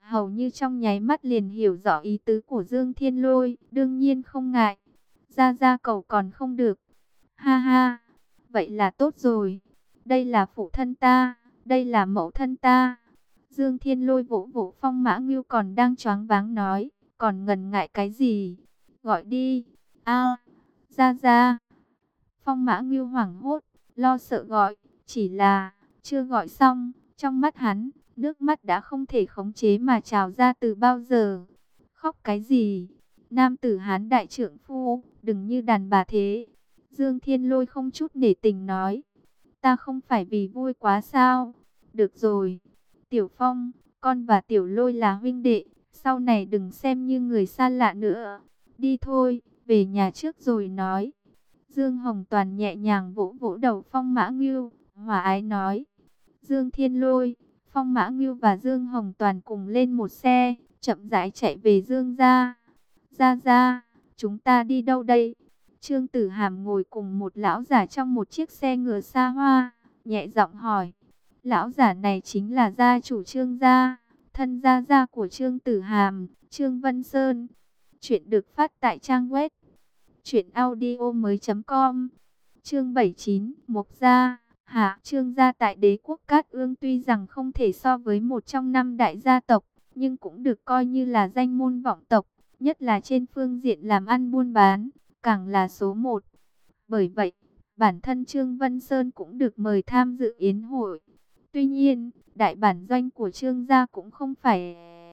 hầu như trong nháy mắt liền hiểu rõ ý tứ của Dương Thiên Lôi, đương nhiên không ngại. Ra ra cầu còn không được. Ha ha, vậy là tốt rồi. Đây là phụ thân ta, đây là mẫu thân ta. Dương Thiên Lôi vỗ vỗ Phong Mã Ngưu còn đang choáng váng nói, còn ngần ngại cái gì? Gọi đi. A, ra ra. Phong Mã Ngưu hoảng hốt, lo sợ gọi, chỉ là chưa gọi xong, trong mắt hắn, nước mắt đã không thể khống chế mà trào ra từ bao giờ. Khóc cái gì? Nam tử Hán đại trượng phu, đừng như đàn bà thế. Dương Thiên Lôi không chút nể tình nói, ta không phải vì vui quá sao? Được rồi, Tiểu Phong, con và Tiểu Lôi là huynh đệ, sau này đừng xem như người xa lạ nữa. Đi thôi, về nhà trước rồi nói. Dương Hồng Toàn nhẹ nhàng vỗ vỗ đầu Phong Mã Ngưu, hòa ái nói. Dương Thiên Lôi, Phong Mã Ngưu và Dương Hồng Toàn cùng lên một xe, chậm rãi chạy về Dương gia. Gia gia, chúng ta đi đâu đây? Trương Tử Hàm ngồi cùng một lão giả trong một chiếc xe ngựa xa hoa, nhẹ giọng hỏi. Lão giả này chính là gia chủ Trương gia, thân gia gia của Trương Tử Hàm, Trương Vân Sơn. Chuyện được phát tại trang web truyện audio mới chấm com. Chương bảy mươi chín, Mộc gia. Hạ Trương gia tại đế quốc Cát Ương tuy rằng không thể so với một trong năm đại gia tộc, nhưng cũng được coi như là danh môn vọng tộc, nhất là trên phương diện làm ăn buôn bán, càng là số một. Bởi vậy, bản thân Trương Vân Sơn cũng được mời tham dự yến hội. Tuy nhiên, đại bản doanh của Trương gia cũng không phải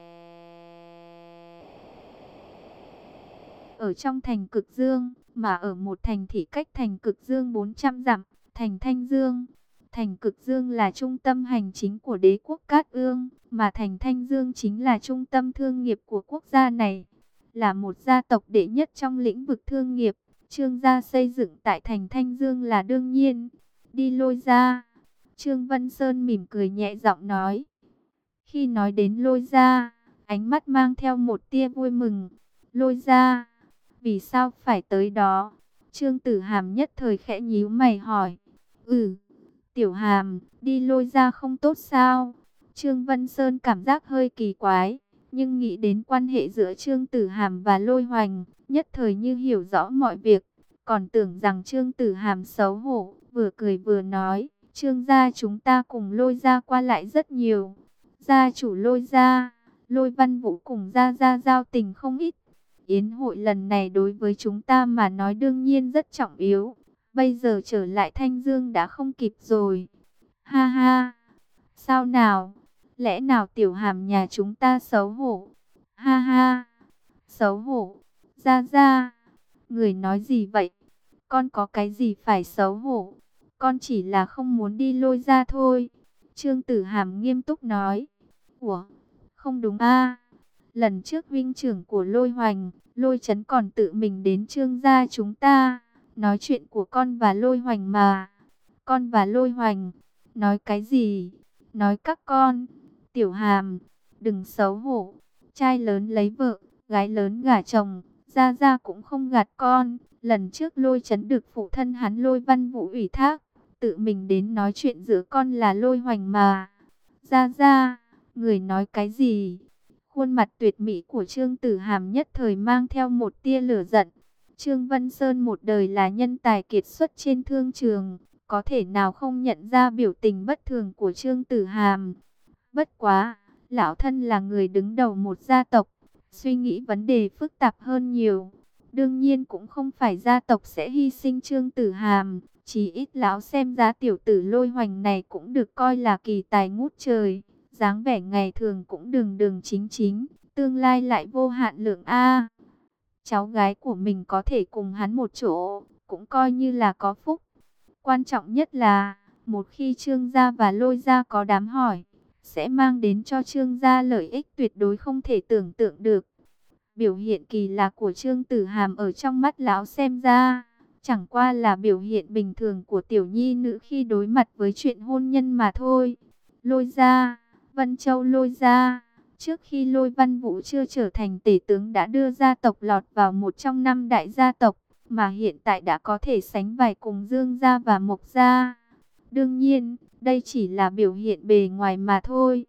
ở trong thành Cực Dương, mà ở một thành thị cách thành Cực Dương bốn trăm dặm, thành Thanh Dương. Thành Cực Dương là trung tâm hành chính của đế quốc Cát Ương, mà thành Thanh Dương chính là trung tâm thương nghiệp của quốc gia này. Là một gia tộc đệ nhất trong lĩnh vực thương nghiệp, Trương gia xây dựng tại thành Thanh Dương là đương nhiên. Đi Lôi gia. Trương Vân Sơn mỉm cười nhẹ giọng nói. Khi nói đến Lôi gia, ánh mắt mang theo một tia vui mừng. Lôi gia, vì sao phải tới đó? Trương Tử Hàm nhất thời khẽ nhíu mày hỏi. Ừ, Tiểu Hàm, đi Lôi gia không tốt sao? Trương Vân Sơn cảm giác hơi kỳ quái, nhưng nghĩ đến quan hệ giữa Trương Tử Hàm và Lôi Hoành, nhất thời như hiểu rõ mọi việc. Còn tưởng rằng Trương Tử Hàm xấu hổ, vừa cười vừa nói, Trương gia chúng ta cùng Lôi gia qua lại rất nhiều. Gia chủ Lôi gia, Lôi Văn Vũ cùng gia gia giao tình không ít. Yến hội lần này đối với chúng ta mà nói đương nhiên rất trọng yếu. Bây giờ trở lại Thanh Dương đã không kịp rồi. Ha ha, sao nào? Lẽ nào Tiểu Hàm nhà chúng ta xấu hổ? Ha ha, xấu hổ. Gia gia, người nói gì vậy? Con có cái gì phải xấu hổ? Con chỉ là không muốn đi Lôi gia thôi. Trương Tử Hàm nghiêm túc nói. Ủa, không đúng a? Lần trước huynh trưởng của Lôi Hoành, Lôi Chấn còn tự mình đến Trương gia chúng ta, nói chuyện của con và Lôi Hoành mà. Con và Lôi Hoành, nói cái gì? Nói các con. Tiểu Hàm, đừng xấu hổ. Trai lớn lấy vợ, gái lớn gả chồng, gia gia cũng không gạt con. Lần trước Lôi Chấn được phụ thân hắn Lôi Văn Vũ ủy thác, tự mình đến nói chuyện giữa con là Lôi Hoành mà. Gia gia, người nói cái gì? Khuôn mặt tuyệt mỹ của Trương Tử Hàm nhất thời mang theo một tia lửa giận. Trương Vân Sơn một đời là nhân tài kiệt xuất trên thương trường, có thể nào không nhận ra biểu tình bất thường của Trương Tử Hàm. Bất quá, lão thân là người đứng đầu một gia tộc, suy nghĩ vấn đề phức tạp hơn nhiều. Đương nhiên cũng không phải gia tộc sẽ hy sinh Trương Tử Hàm, chỉ ít lão xem giá tiểu tử Lôi Hoành này cũng được coi là kỳ tài ngút trời. Dáng vẻ ngày thường cũng đường đường chính chính, tương lai lại vô hạn lượng a. Cháu gái của mình có thể cùng hắn một chỗ, cũng coi như là có phúc. Quan trọng nhất là, một khi Trương gia và Lôi gia có đám hỏi, sẽ mang đến cho Trương gia lợi ích tuyệt đối không thể tưởng tượng được. Biểu hiện kỳ lạ của Trương Tử Hàm ở trong mắt lão xem ra, chẳng qua là biểu hiện bình thường của tiểu nhi nữ khi đối mặt với chuyện hôn nhân mà thôi. Lôi gia, Vân Châu Lôi gia, trước khi Lôi Văn Vũ chưa trở thành tể tướng đã đưa gia tộc lọt vào một trong năm đại gia tộc, mà hiện tại đã có thể sánh vai cùng Dương gia và Mộc gia. Đương nhiên, đây chỉ là biểu hiện bề ngoài mà thôi.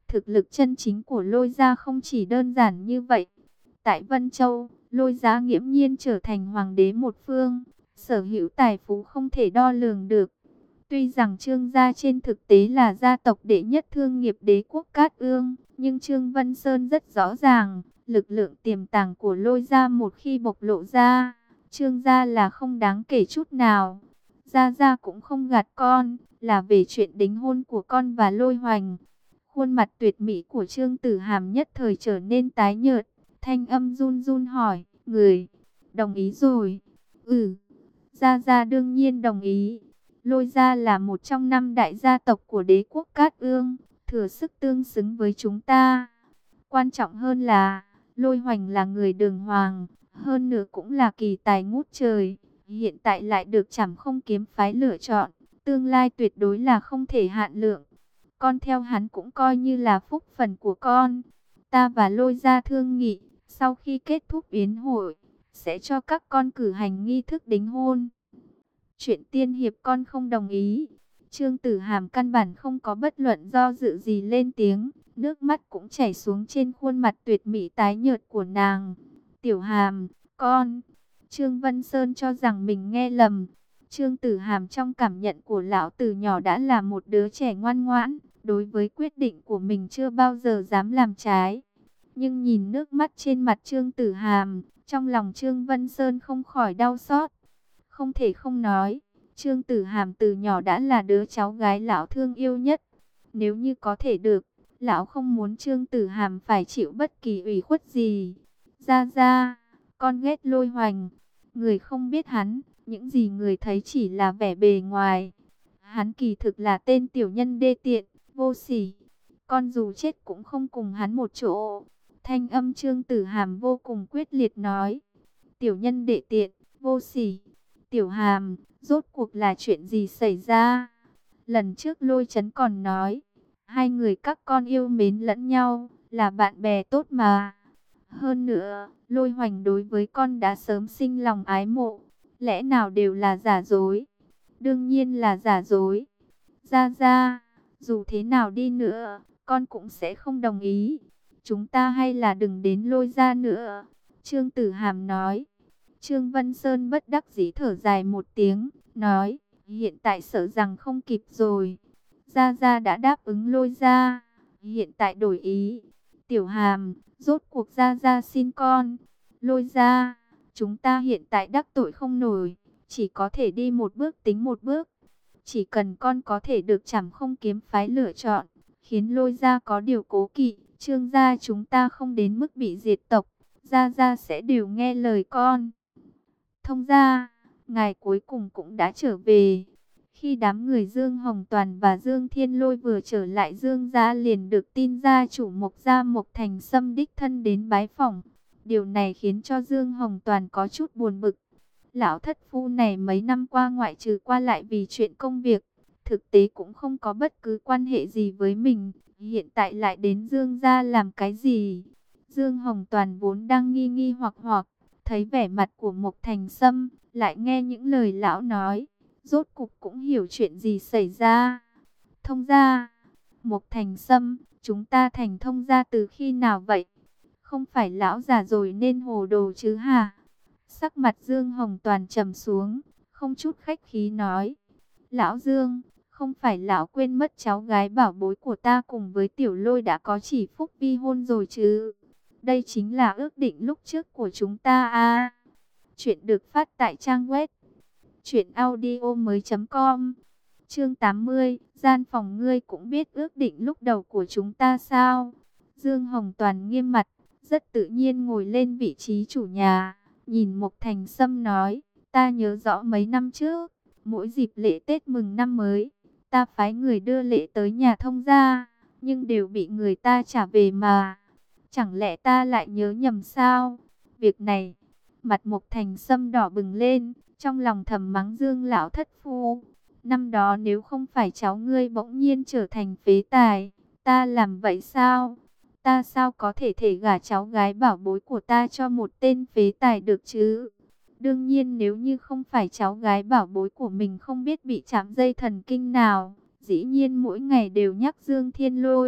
Thực lực chân chính của Lôi gia không chỉ đơn giản như vậy. Tại Vân Châu, Lôi gia nghiễm nhiên trở thành hoàng đế một phương, sở hữu tài phú không thể đo lường được. Tuy rằng Trương gia trên thực tế là gia tộc đệ nhất thương nghiệp đế quốc Cát Ương, nhưng Trương Vân Sơn rất rõ ràng, lực lượng tiềm tàng của Lôi gia một khi bộc lộ ra, Trương gia là không đáng kể chút nào. Gia Gia cũng không gạt con, là về chuyện đính hôn của con và Lôi Hoành. Khuôn mặt tuyệt mỹ của Trương Tử Hàm nhất thời trở nên tái nhợt, thanh âm run run hỏi, người, đồng ý rồi? Ừ, Gia Gia đương nhiên đồng ý. Lôi gia là một trong năm đại gia tộc của đế quốc Cát Ương, thừa sức tương xứng với chúng ta. Quan trọng hơn là, Lôi Hoành là người đường hoàng, hơn nữa cũng là kỳ tài ngút trời. Hiện tại lại được Trảm Không Kiếm phái lựa chọn, tương lai tuyệt đối là không thể hạn lượng. Con theo hắn cũng coi như là phúc phần của con. Ta và Lôi gia thương nghị, sau khi kết thúc yến hội, sẽ cho các con cử hành nghi thức đính hôn. Chuyện tiên hiệp con không đồng ý. Trương Tử Hàm căn bản không có bất luận do dự gì lên tiếng, nước mắt cũng chảy xuống trên khuôn mặt tuyệt mỹ tái nhợt của nàng. Tiểu Hàm, con. Trương Vân Sơn cho rằng mình nghe lầm. Trương Tử Hàm trong cảm nhận của lão từ nhỏ đã là một đứa trẻ ngoan ngoãn, đối với quyết định của mình chưa bao giờ dám làm trái. Nhưng nhìn nước mắt trên mặt Trương Tử Hàm, trong lòng Trương Vân Sơn không khỏi đau xót. Không thể không nói, Trương Tử Hàm từ nhỏ đã là đứa cháu gái lão thương yêu nhất. Nếu như có thể được, lão không muốn Trương Tử Hàm phải chịu bất kỳ ủy khuất gì. Gia Gia, con ghét Lôi Hoành. Người không biết hắn, những gì người thấy chỉ là vẻ bề ngoài. Hắn kỳ thực là tên tiểu nhân đê tiện, vô sỉ. Con dù chết cũng không cùng hắn một chỗ. Thanh âm Trương Tử Hàm vô cùng quyết liệt nói. Tiểu nhân đệ tiện, vô sỉ. Tiểu Hàm, rốt cuộc là chuyện gì xảy ra? Lần trước Lôi Chấn còn nói, hai người các con yêu mến lẫn nhau, là bạn bè tốt mà. Hơn nữa, Lôi Hoành đối với con đã sớm sinh lòng ái mộ, lẽ nào đều là giả dối? Đương nhiên là giả dối. Gia Gia, dù thế nào đi nữa, con cũng sẽ không đồng ý. Chúng ta hay là đừng đến Lôi gia nữa. Trương Tử Hàm nói. Trương Vân Sơn bất đắc dĩ thở dài một tiếng, nói, hiện tại sợ rằng không kịp rồi. Gia Gia đã đáp ứng Lôi gia, hiện tại đổi ý. Tiểu Hàm, rốt cuộc Gia Gia xin con. Lôi gia, chúng ta hiện tại đắc tội không nổi, chỉ có thể đi một bước tính một bước. Chỉ cần con có thể được Trảm Không Kiếm phái lựa chọn, khiến Lôi gia có điều cố kỵ, Trương gia chúng ta không đến mức bị diệt tộc, Gia Gia sẽ đều nghe lời con. Thông gia, ngài cuối cùng cũng đã trở về. Khi đám người Dương Hồng Toàn và Dương Thiên Lôi vừa trở lại, Dương gia liền được tin gia chủ Mộc gia Mộc Thành Sâm đích thân đến bái phỏng. Điều này khiến cho Dương Hồng Toàn có chút buồn bực. Lão thất phu này mấy năm qua ngoại trừ qua lại vì chuyện công việc, thực tế cũng không có bất cứ quan hệ gì với mình. Hiện tại lại đến Dương gia làm cái gì? Dương Hồng Toàn vốn đang nghi nghi hoặc hoặc, thấy vẻ mặt của Mộc Thành Sâm, lại nghe những lời lão nói, rốt cục cũng hiểu chuyện gì xảy ra. Thông gia, Mộc Thành Sâm, chúng ta thành thông gia từ khi nào vậy? Không phải lão già rồi nên hồ đồ chứ hả? Sắc mặt Dương Hồng Toàn trầm xuống, không chút khách khí nói. Lão Dương, không phải lão quên mất cháu gái bảo bối của ta cùng với Tiểu Lôi đã có chỉ phúc vi hôn rồi chứ? Đây chính là ước định lúc trước của chúng ta à. Chuyện được phát tại trang web truyện audio mới chấm com. Chương tám mươi, gian phòng ngươi cũng biết ước định lúc đầu của chúng ta sao? Dương Hồng Toàn nghiêm mặt, rất tự nhiên ngồi lên vị trí chủ nhà, nhìn Mộc Thành Sâm nói, ta nhớ rõ mấy năm trước, mỗi dịp lễ Tết mừng năm mới, ta phái người đưa lễ tới nhà thông gia, nhưng đều bị người ta trả về mà. Chẳng lẽ ta lại nhớ nhầm sao? Việc này, mặt Mộc Thành Sâm đỏ bừng lên, trong lòng thầm mắng Dương lão thất phu. Năm đó nếu không phải cháu ngươi bỗng nhiên trở thành phế tài, ta làm vậy sao? Ta sao có thể thể gả cháu gái bảo bối của ta cho một tên phế tài được chứ? Đương nhiên nếu như không phải cháu gái bảo bối của mình không biết bị chạm dây thần kinh nào, dĩ nhiên mỗi ngày đều nhắc Dương Thiên Lôi.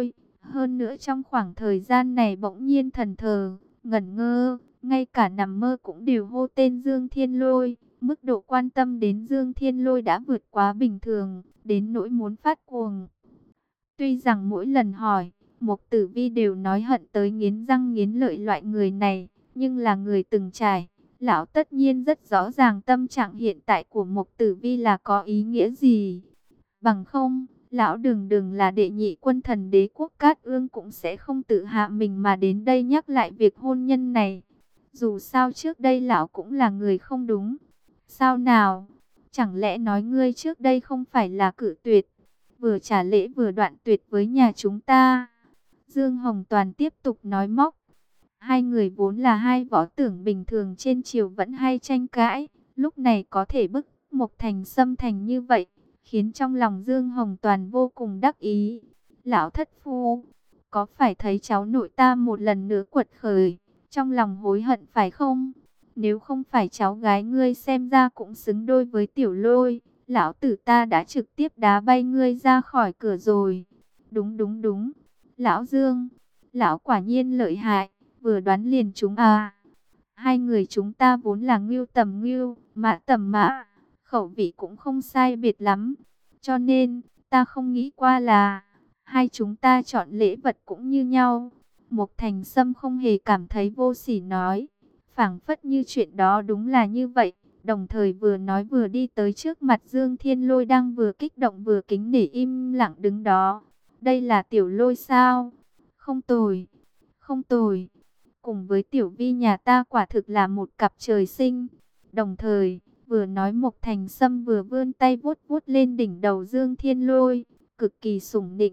Hơn nữa trong khoảng thời gian này bỗng nhiên thần thờ, ngẩn ngơ, ngay cả nằm mơ cũng đều hô tên Dương Thiên Lôi. Mức độ quan tâm đến Dương Thiên Lôi đã vượt quá bình thường, đến nỗi muốn phát cuồng. Tuy rằng mỗi lần hỏi, Mục Tử Vi đều nói hận tới nghiến răng nghiến lợi loại người này, nhưng là người từng trải. Lão tất nhiên rất rõ ràng tâm trạng hiện tại của Mục Tử Vi là có ý nghĩa gì. Bằng không, lão đừng đừng là đệ nhị quân thần đế quốc Cát Ương cũng sẽ không tự hạ mình mà đến đây nhắc lại việc hôn nhân này. Dù sao trước đây lão cũng là người không đúng. Sao nào? Chẳng lẽ nói ngươi trước đây không phải là cự tuyệt, vừa trả lễ vừa đoạn tuyệt với nhà chúng ta? Dương Hồng Toàn tiếp tục nói móc. Hai người vốn là hai võ tưởng bình thường trên triều vẫn hay tranh cãi, lúc này có thể bức Mộc Thành xâm thành như vậy, khiến trong lòng Dương Hồng Toàn vô cùng đắc ý. Lão thất phu, có phải thấy cháu nội ta một lần nữa quật khởi, trong lòng hối hận phải không? Nếu không phải cháu gái ngươi xem ra cũng xứng đôi với Tiểu Lôi, lão tử ta đã trực tiếp đá bay ngươi ra khỏi cửa rồi. Đúng đúng đúng, lão Dương, lão quả nhiên lợi hại, vừa đoán liền chúng à. Hai người chúng ta vốn là ngưu tầm ngưu, mã tầm mã, khẩu vị cũng không sai biệt lắm. Cho nên, ta không nghĩ qua là hai chúng ta chọn lễ vật cũng như nhau. Mục Thành Sâm không hề cảm thấy vô sỉ nói, phảng phất như chuyện đó đúng là như vậy. Đồng thời vừa nói vừa đi tới trước mặt Dương Thiên Lôi đang vừa kích động vừa kính nể im lặng đứng đó. Đây là Tiểu Lôi sao? Không tồi, không tồi. Cùng với Tiểu Vi nhà ta quả thực là một cặp trời sinh. Đồng thời, vừa nói Mục Thành Sâm vừa vươn tay vuốt vuốt lên đỉnh đầu Dương Thiên Lôi, cực kỳ sủng nịnh.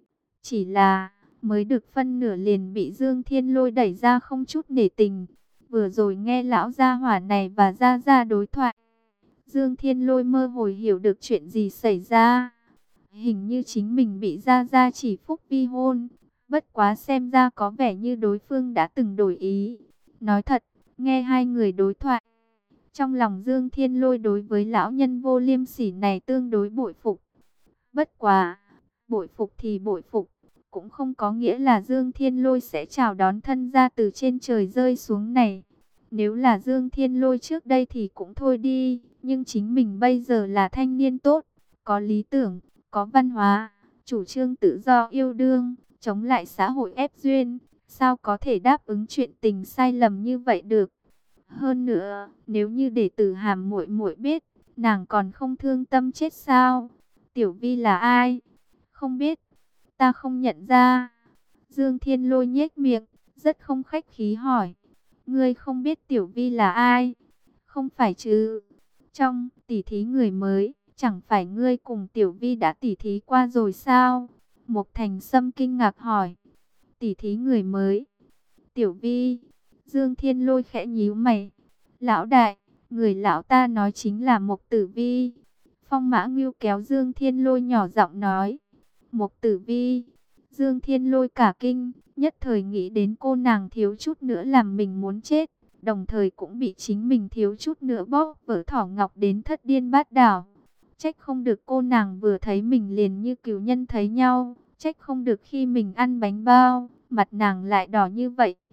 Chỉ là, mới được phân nửa liền bị Dương Thiên Lôi đẩy ra không chút nể tình. Vừa rồi nghe lão gia hỏa này và gia gia đối thoại, Dương Thiên Lôi mơ hồ hiểu được chuyện gì xảy ra. Hình như chính mình bị gia gia chỉ phúc vi hôn. Bất quá xem ra có vẻ như đối phương đã từng đổi ý. Nói thật, nghe hai người đối thoại, trong lòng Dương Thiên Lôi đối với lão nhân vô liêm sỉ này tương đối bội phục. Bất quá, bội phục thì bội phục, cũng không có nghĩa là Dương Thiên Lôi sẽ chào đón thân gia từ trên trời rơi xuống này. Nếu là Dương Thiên Lôi trước đây thì cũng thôi đi, nhưng chính mình bây giờ là thanh niên tốt, có lý tưởng, có văn hóa, chủ trương tự do yêu đương, chống lại xã hội ép duyên, sao có thể đáp ứng chuyện tình sai lầm như vậy được. Hơn nữa, nếu như để Tử Hàm muội muội biết, nàng còn không thương tâm chết sao? Tiểu Vi là ai? Không biết, ta không nhận ra. Dương Thiên Lôi nhếch miệng, rất không khách khí hỏi. Ngươi không biết Tiểu Vi là ai? Không phải chứ? Trong tỉ thí người mới, chẳng phải ngươi cùng Tiểu Vi đã tỉ thí qua rồi sao? Mục Thành Sâm kinh ngạc hỏi. Tỉ thí người mới? Tiểu Vi? Dương Thiên Lôi khẽ nhíu mày. Lão đại, người lão ta nói chính là Mục Tử Vi. Phong Mã Ngưu kéo Dương Thiên Lôi nhỏ giọng nói. Mục Tử Vi. Dương Thiên Lôi cả kinh, nhất thời nghĩ đến cô nàng thiếu chút nữa làm mình muốn chết, đồng thời cũng bị chính mình thiếu chút nữa bóp vỡ thỏ ngọc đến thất điên bát đảo. Trách không được cô nàng vừa thấy mình liền như cừu nhân thấy nhau, trách không được khi mình ăn bánh bao, mặt nàng lại đỏ như vậy.